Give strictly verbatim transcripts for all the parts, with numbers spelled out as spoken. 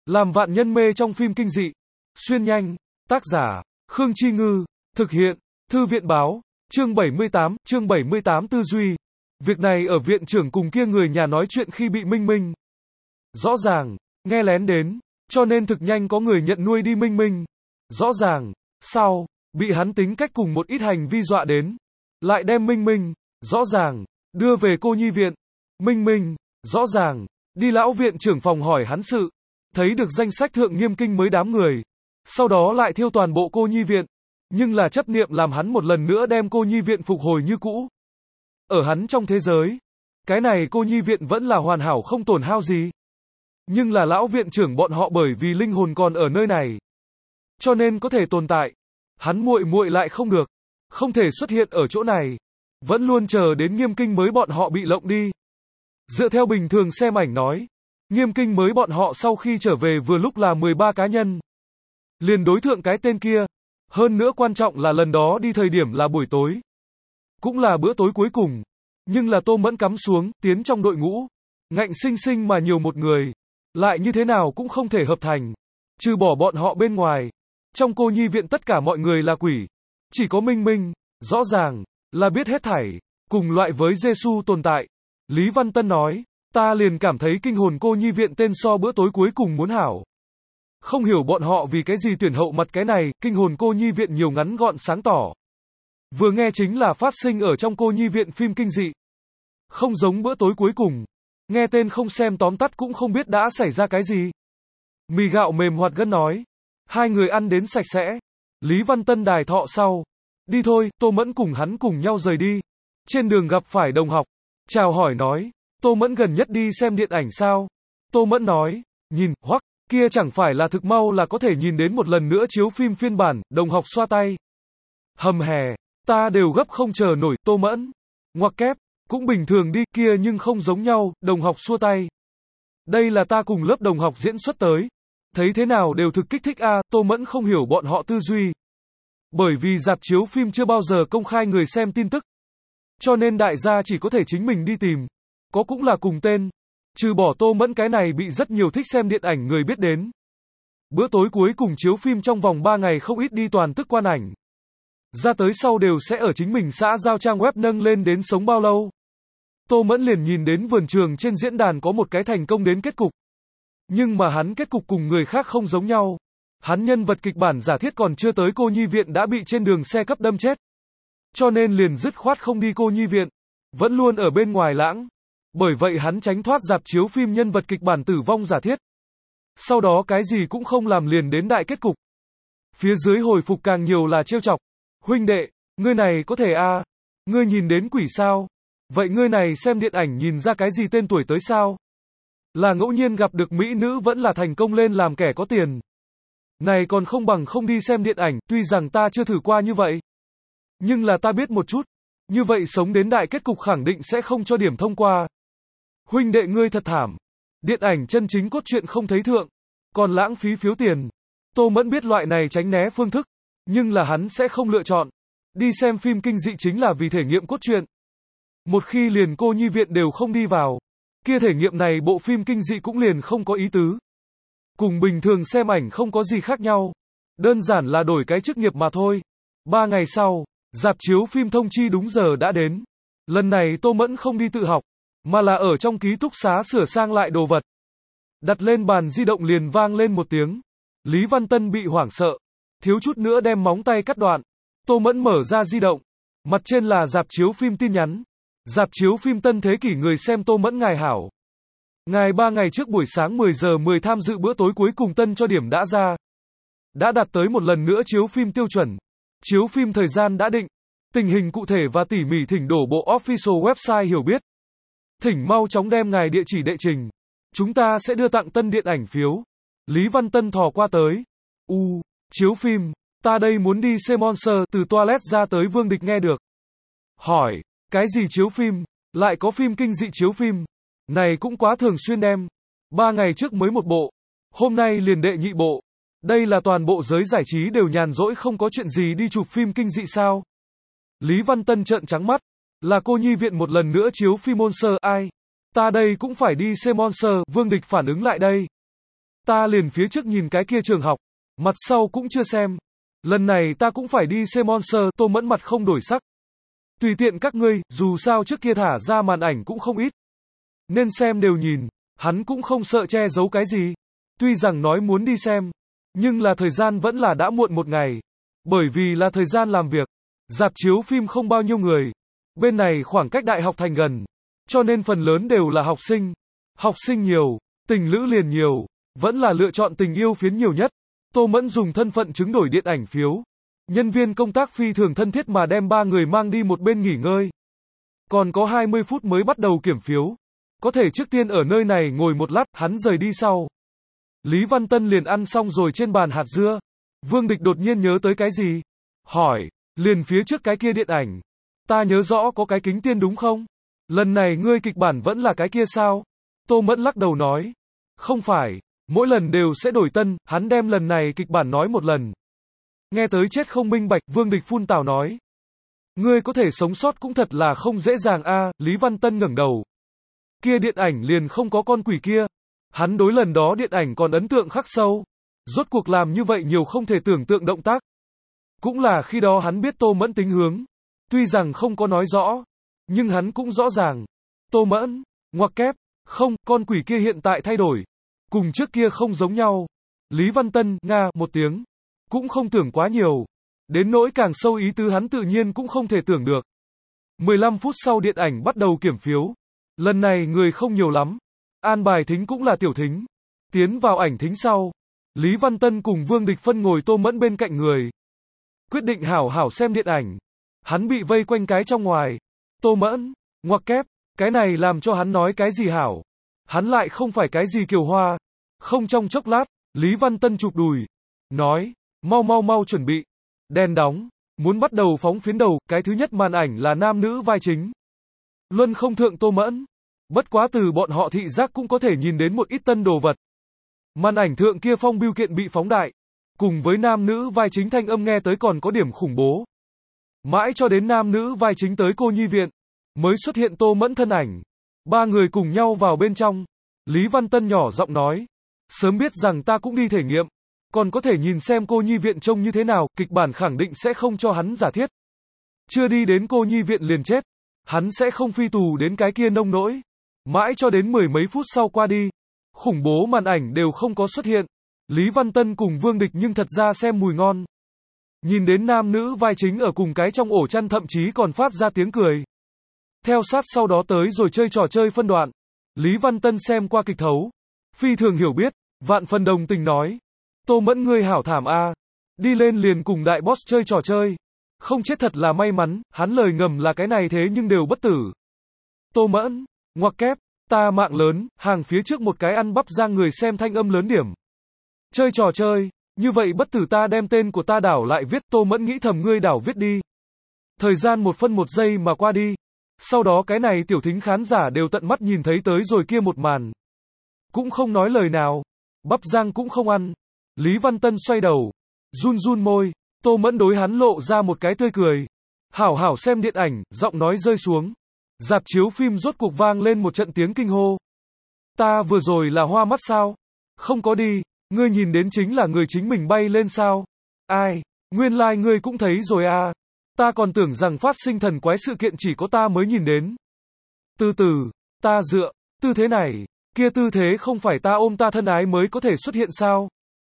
Làm vạn nhân mê trong phim kinh dị. Xuyên nhanh. Tác giả, Khương Chi Ngư. Thực hiện, Thư viện báo. Chương bảy mươi tám, chương bảy mươi tám tư duy. Việc này ở viện trưởng cùng kia người nhà nói chuyện khi bị Minh Minh. Rõ ràng, nghe lén đến, cho nên thực nhanh có người nhận nuôi đi Minh Minh. Rõ ràng, sau, bị hắn tính cách cùng một ít hành vi dọa đến. Lại đem Minh Minh, rõ ràng, đưa về cô nhi viện. Minh Minh, rõ ràng, đi lão viện trưởng phòng hỏi hắn sự. Thấy được danh sách thượng nghiêm kinh mới đám người. Sau đó lại thiêu toàn bộ cô nhi viện. Nhưng là chấp niệm làm hắn một lần nữa đem cô nhi viện phục hồi như cũ. Ở hắn trong thế giới, cái này cô nhi viện vẫn là hoàn hảo không tổn hao gì. Nhưng là lão viện trưởng bọn họ bởi vì linh hồn còn ở nơi này, cho nên có thể tồn tại. Hắn muội muội lại không được, không thể xuất hiện ở chỗ này, vẫn luôn chờ đến nghiêm kinh mới bọn họ bị lộng đi. Dựa theo bình thường xem ảnh nói, nghiêm kinh mới bọn họ sau khi trở về vừa lúc là mười ba cá nhân. Liền đối thượng cái tên kia. Hơn nữa quan trọng là lần đó đi thời điểm là buổi tối. Cũng là bữa tối cuối cùng. Nhưng là Tô Mẫn cắm xuống, tiến trong đội ngũ. Ngạnh sinh sinh mà nhiều một người. Lại như thế nào cũng không thể hợp thành. Trừ bỏ bọn họ bên ngoài. Trong cô nhi viện tất cả mọi người là quỷ. Chỉ có Minh Minh, rõ ràng, là biết hết thảy. Cùng loại với Giê-xu tồn tại. Lý Văn Tân nói, ta liền cảm thấy kinh hồn cô nhi viện tên so bữa tối cuối cùng muốn hảo. Không hiểu bọn họ vì cái gì tuyển hậu mặt cái này, kinh hồn cô nhi viện nhiều ngắn gọn sáng tỏ. Vừa nghe chính là phát sinh ở trong cô nhi viện phim kinh dị. Không giống bữa tối cuối cùng. Nghe tên không xem tóm tắt cũng không biết đã xảy ra cái gì. Mì gạo mềm hoạt gân nói. Hai người ăn đến sạch sẽ. Lý Văn Tân đài thọ sau. Đi thôi, Tô Mẫn cùng hắn cùng nhau rời đi. Trên đường gặp phải đồng học. Chào hỏi nói. Tô Mẫn gần nhất đi xem điện ảnh sao? Tô Mẫn nói. Nhìn, hoắc. Kia chẳng phải là thực mau là có thể nhìn đến một lần nữa chiếu phim phiên bản, đồng học xoa tay. Hầm hè, ta đều gấp không chờ nổi, Tô Mẫn. Ngoặc kép, cũng bình thường đi, kia nhưng không giống nhau, đồng học xua tay. Đây là ta cùng lớp đồng học diễn xuất tới. Thấy thế nào đều thực kích thích a, à, Tô Mẫn không hiểu bọn họ tư duy. Bởi vì rạp chiếu phim chưa bao giờ công khai người xem tin tức. Cho nên đại gia chỉ có thể chính mình đi tìm. Có cũng là cùng tên. Trừ bỏ Tô Mẫn cái này bị rất nhiều thích xem điện ảnh người biết đến. Bữa tối cuối cùng chiếu phim trong vòng ba ngày không ít đi toàn tức quan ảnh. Ra tới sau đều sẽ ở chính mình xã giao trang web nâng lên đến sống bao lâu. Tô Mẫn liền nhìn đến vườn trường trên diễn đàn có một cái thành công đến kết cục. Nhưng mà hắn kết cục cùng người khác không giống nhau. Hắn nhân vật kịch bản giả thiết còn chưa tới cô nhi viện đã bị trên đường xe cấp đâm chết. Cho nên liền dứt khoát không đi cô nhi viện. Vẫn luôn ở bên ngoài lãng. Bởi vậy hắn tránh thoát rạp chiếu phim nhân vật kịch bản tử vong giả thiết. Sau đó cái gì cũng không làm liền đến đại kết cục. Phía dưới hồi phục càng nhiều là trêu chọc. Huynh đệ, ngươi này có thể a? À? Ngươi nhìn đến quỷ sao? Vậy ngươi này xem điện ảnh nhìn ra cái gì tên tuổi tới sao? Là ngẫu nhiên gặp được mỹ nữ vẫn là thành công lên làm kẻ có tiền. Này còn không bằng không đi xem điện ảnh, tuy rằng ta chưa thử qua như vậy. Nhưng là ta biết một chút. Như vậy sống đến đại kết cục khẳng định sẽ không cho điểm thông qua. Huynh đệ ngươi thật thảm. Điện ảnh chân chính cốt truyện không thấy thượng. Còn lãng phí phiếu tiền. Tô Mẫn biết loại này tránh né phương thức. Nhưng là hắn sẽ không lựa chọn. Đi xem phim kinh dị chính là vì thể nghiệm cốt truyện. Một khi liền cô nhi viện đều không đi vào. Kia thể nghiệm này bộ phim kinh dị cũng liền không có ý tứ. Cùng bình thường xem ảnh không có gì khác nhau. Đơn giản là đổi cái chức nghiệp mà thôi. Ba ngày sau, rạp chiếu phim thông chi đúng giờ đã đến. Lần này Tô Mẫn không đi tự học. Mà là ở trong ký túc xá sửa sang lại đồ vật. Đặt lên bàn di động liền vang lên một tiếng. Lý Văn Tân bị hoảng sợ. Thiếu chút nữa đem móng tay cắt đoạn. Tô Mẫn mở ra di động. Mặt trên là rạp chiếu phim tin nhắn. Rạp chiếu phim Tân Thế Kỷ người xem Tô Mẫn ngài hảo. Ngài ba ngày trước buổi sáng mười giờ mười tham dự bữa tối cuối cùng Tân cho điểm đã ra. Đã đạt tới một lần nữa chiếu phim tiêu chuẩn. Chiếu phim thời gian đã định. Tình hình cụ thể và tỉ mỉ thỉnh đổ bộ official website hiểu biết. Thỉnh mau chóng đem ngài địa chỉ đệ trình. Chúng ta sẽ đưa tặng Tân điện ảnh phiếu. Lý Văn Tân thò qua tới. U, chiếu phim. Ta đây muốn đi xem Monster từ toilet ra tới Vương Địch nghe được. Hỏi, cái gì chiếu phim? Lại có phim kinh dị chiếu phim. Này cũng quá thường xuyên đem. Ba ngày trước mới một bộ. Hôm nay liền đệ nhị bộ. Đây là toàn bộ giới giải trí đều nhàn rỗi không có chuyện gì đi chụp phim kinh dị sao? Lý Văn Tân trợn trắng mắt. Là cô nhi viện một lần nữa chiếu phim Monster ai? Ta đây cũng phải đi xem Monster, Vương Địch phản ứng lại đây. Ta liền phía trước nhìn cái kia trường học, mặt sau cũng chưa xem. Lần này ta cũng phải đi xem Monster, Tô Mẫn mặt không đổi sắc. Tùy tiện các ngươi, dù sao trước kia thả ra màn ảnh cũng không ít. Nên xem đều nhìn, hắn cũng không sợ che giấu cái gì. Tuy rằng nói muốn đi xem, nhưng là thời gian vẫn là đã muộn một ngày. Bởi vì là thời gian làm việc, rạp chiếu phim không bao nhiêu người. Bên này khoảng cách đại học thành gần, cho nên phần lớn đều là học sinh. Học sinh nhiều, tình lữ liền nhiều, vẫn là lựa chọn tình yêu phiến nhiều nhất. Tô Mẫn dùng thân phận chứng đổi điện ảnh phiếu. Nhân viên công tác phi thường thân thiết mà đem ba người mang đi một bên nghỉ ngơi. Còn có hai mươi phút mới bắt đầu kiểm phiếu. Có thể trước tiên ở nơi này ngồi một lát, hắn rời đi sau. Lý Văn Tân liền ăn xong rồi trên bàn hạt dưa. Vương Địch đột nhiên nhớ tới cái gì? Hỏi, liền phía trước cái kia điện ảnh. Ta nhớ rõ có cái kính tiên đúng không? Lần này ngươi kịch bản vẫn là cái kia sao? Tô Mẫn lắc đầu nói. Không phải, mỗi lần đều sẽ đổi tân, hắn đem lần này kịch bản nói một lần. Nghe tới chết không minh bạch, Vương Địch phun tào nói. Ngươi có thể sống sót cũng thật là không dễ dàng a. Lý Văn Tân ngẩng đầu. Kia điện ảnh liền không có con quỷ kia. Hắn đối lần đó điện ảnh còn ấn tượng khắc sâu. Rốt cuộc làm như vậy nhiều không thể tưởng tượng động tác. Cũng là khi đó hắn biết Tô Mẫn tính hướng. Tuy rằng không có nói rõ, nhưng hắn cũng rõ ràng. Tô Mẫn, ngoặc kép, không, con quỷ kia hiện tại thay đổi. Cùng trước kia không giống nhau. Lý Văn Tân, nga, một tiếng. Cũng không tưởng quá nhiều. Đến nỗi càng sâu ý tứ hắn tự nhiên cũng không thể tưởng được. mười lăm phút sau điện ảnh bắt đầu kiểm phiếu. Lần này người không nhiều lắm. An bài thính cũng là tiểu thính. Tiến vào ảnh thính sau. Lý Văn Tân cùng Vương Địch phân ngồi Tô Mẫn bên cạnh người. Quyết định hảo hảo xem điện ảnh. Hắn bị vây quanh cái trong ngoài. Tô Mẫn, ngoặc kép, cái này làm cho hắn nói cái gì hảo. Hắn lại không phải cái gì Kiều Hoa. Không trong chốc lát, Lý Văn Tân chụp đùi. Nói, mau mau mau chuẩn bị. Đèn đóng, muốn bắt đầu phóng phiến đầu, cái thứ nhất màn ảnh là nam nữ vai chính. Luân không thượng Tô Mẫn. Bất quá từ bọn họ thị giác cũng có thể nhìn đến một ít tân đồ vật. Màn ảnh thượng kia phong bưu kiện bị phóng đại. Cùng với nam nữ vai chính thanh âm nghe tới còn có điểm khủng bố. Mãi cho đến nam nữ vai chính tới cô nhi viện. Mới xuất hiện Tô Mẫn thân ảnh. Ba người cùng nhau vào bên trong. Lý Văn Tân nhỏ giọng nói. Sớm biết rằng ta cũng đi thể nghiệm. Còn có thể nhìn xem cô nhi viện trông như thế nào, kịch bản khẳng định sẽ không cho hắn giả thiết. Chưa đi đến cô nhi viện liền chết. Hắn sẽ không phi tù đến cái kia nông nỗi. Mãi cho đến mười mấy phút sau qua đi. Khủng bố màn ảnh đều không có xuất hiện. Lý Văn Tân cùng Vương Địch nhưng thật ra xem mùi ngon. Nhìn đến nam nữ vai chính ở cùng cái trong ổ chăn thậm chí còn phát ra tiếng cười. Theo sát sau đó tới rồi chơi trò chơi phân đoạn. Lý Văn Tân xem qua kịch thấu. Phi thường hiểu biết, vạn phần đồng tình nói. Tô Mẫn ngươi hảo thảm a, đi lên liền cùng đại boss chơi trò chơi. Không chết thật là may mắn, hắn lời ngầm là cái này thế nhưng đều bất tử. Tô Mẫn, ngoặc kép, ta mạng lớn, hàng phía trước một cái ăn bắp rang người xem thanh âm lớn điểm. Chơi trò chơi, như vậy bất tử ta đem tên của ta đảo lại viết. Tô Mẫn nghĩ thầm ngươi đảo viết đi. Thời gian một phân một giây mà qua đi. Sau đó cái này tiểu thính khán giả đều tận mắt nhìn thấy tới rồi kia một màn. Cũng không nói lời nào. Bắp rang cũng không ăn. Lý Văn Tân xoay đầu. Run run môi. Tô Mẫn đối hắn lộ ra một cái tươi cười. Hảo hảo xem điện ảnh, giọng nói rơi xuống. Rạp chiếu phim rốt cuộc vang lên một trận tiếng kinh hô. Ta vừa rồi là hoa mắt sao? Không có đi. Ngươi nhìn đến chính là người chính mình bay lên sao? Ai? Nguyên lai like ngươi cũng thấy rồi à? Ta còn tưởng rằng phát sinh thần quái sự kiện chỉ có ta mới nhìn đến. Từ từ, ta dựa, tư thế này, kia tư thế không phải ta ôm ta thân ái mới có thể xuất hiện sao?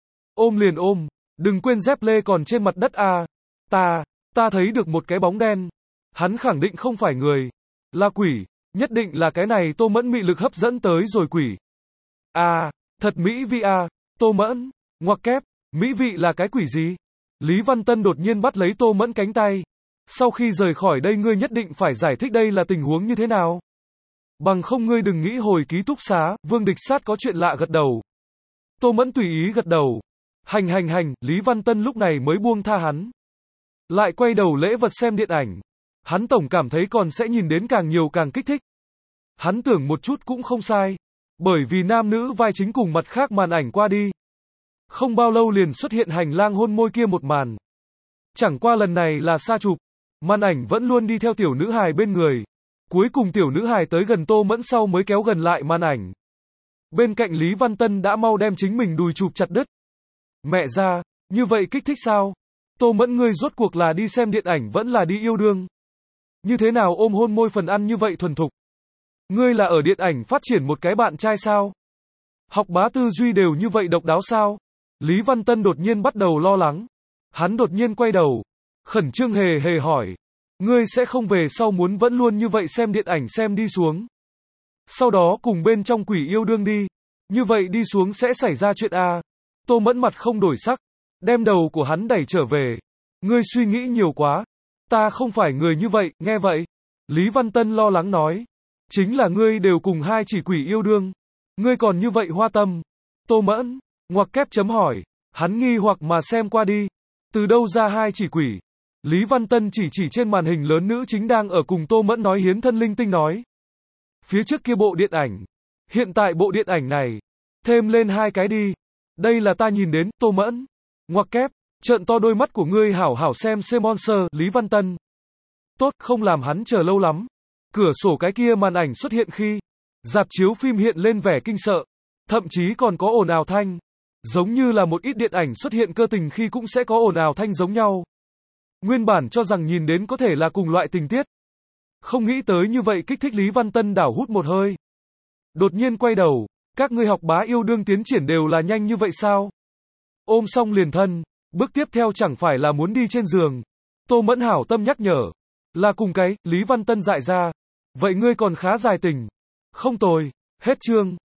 Ôm liền ôm, đừng quên dép lê còn trên mặt đất à? Ta, ta thấy được một cái bóng đen. Hắn khẳng định không phải người, là quỷ, nhất định là cái này Tô Mẫn mị lực hấp dẫn tới rồi quỷ. À, thật mỹ vị à, Tô Mẫn, ngoặc kép, mỹ vị là cái quỷ gì? Lý Văn Tân đột nhiên bắt lấy Tô Mẫn cánh tay. Sau khi rời khỏi đây ngươi nhất định phải giải thích đây là tình huống như thế nào. Bằng không ngươi đừng nghĩ hồi ký túc xá. Vương Địch sát có chuyện lạ gật đầu. Tô Mẫn tùy ý gật đầu. Hành hành hành, Lý Văn Tân lúc này mới buông tha hắn. Lại quay đầu lễ vật xem điện ảnh. Hắn tổng cảm thấy còn sẽ nhìn đến càng nhiều càng kích thích. Hắn tưởng một chút cũng không sai. Bởi vì nam nữ vai chính cùng mặt khác màn ảnh qua đi. Không bao lâu liền xuất hiện hành lang hôn môi kia một màn. Chẳng qua lần này là xa chụp. Màn ảnh vẫn luôn đi theo tiểu nữ hài bên người. Cuối cùng tiểu nữ hài tới gần Tô Mẫn sau mới kéo gần lại màn ảnh. Bên cạnh Lý Văn Tân đã mau đem chính mình đùi chụp chặt đứt. Mẹ ra, như vậy kích thích sao? Tô Mẫn ngươi rốt cuộc là đi xem điện ảnh vẫn là đi yêu đương? Như thế nào ôm hôn môi phần ăn như vậy thuần thục? Ngươi là ở điện ảnh phát triển một cái bạn trai sao? Học bá tư duy đều như vậy độc đáo sao? Lý Văn Tân đột nhiên bắt đầu lo lắng. Hắn đột nhiên quay đầu, khẩn trương hề hề hỏi. Ngươi sẽ không về sau muốn vẫn luôn như vậy xem điện ảnh xem đi xuống. Sau đó cùng bên trong quỷ yêu đương đi. Như vậy đi xuống sẽ xảy ra chuyện à? Tô Mẫn mặt không đổi sắc, đem đầu của hắn đẩy trở về. Ngươi suy nghĩ nhiều quá. Ta không phải người như vậy, nghe vậy. Lý Văn Tân lo lắng nói. Chính là ngươi đều cùng hai chỉ quỷ yêu đương. Ngươi còn như vậy hoa tâm. Tô Mẫn, ngoặc kép chấm hỏi. Hắn nghi hoặc mà xem qua đi. Từ đâu ra hai chỉ quỷ? Lý Văn Tân chỉ chỉ trên màn hình lớn nữ chính đang ở cùng Tô Mẫn nói hiến thân linh tinh nói. Phía trước kia bộ điện ảnh. Hiện tại bộ điện ảnh này. Thêm lên hai cái đi. Đây là ta nhìn đến, Tô Mẫn. Ngoặc kép, trợn to đôi mắt của ngươi hảo hảo xem C Monster, Lý Văn Tân. Tốt, không làm hắn chờ lâu lắm. Cửa sổ cái kia màn ảnh xuất hiện khi rạp chiếu phim hiện lên vẻ kinh sợ. Thậm chí còn có ồn ào thanh. Giống như là một ít điện ảnh xuất hiện cơ tình khi cũng sẽ có ồn ào thanh giống nhau. Nguyên bản cho rằng nhìn đến có thể là cùng loại tình tiết. Không nghĩ tới như vậy kích thích Lý Văn Tân đảo hút một hơi. Đột nhiên quay đầu, các ngươi học bá yêu đương tiến triển đều là nhanh như vậy sao? Ôm xong liền thân, bước tiếp theo chẳng phải là muốn đi trên giường. Tô Mẫn hảo tâm nhắc nhở. Là cùng cái, Lý Văn Tân dại ra. Vậy ngươi còn khá dài tình. Không tồi, hết chương.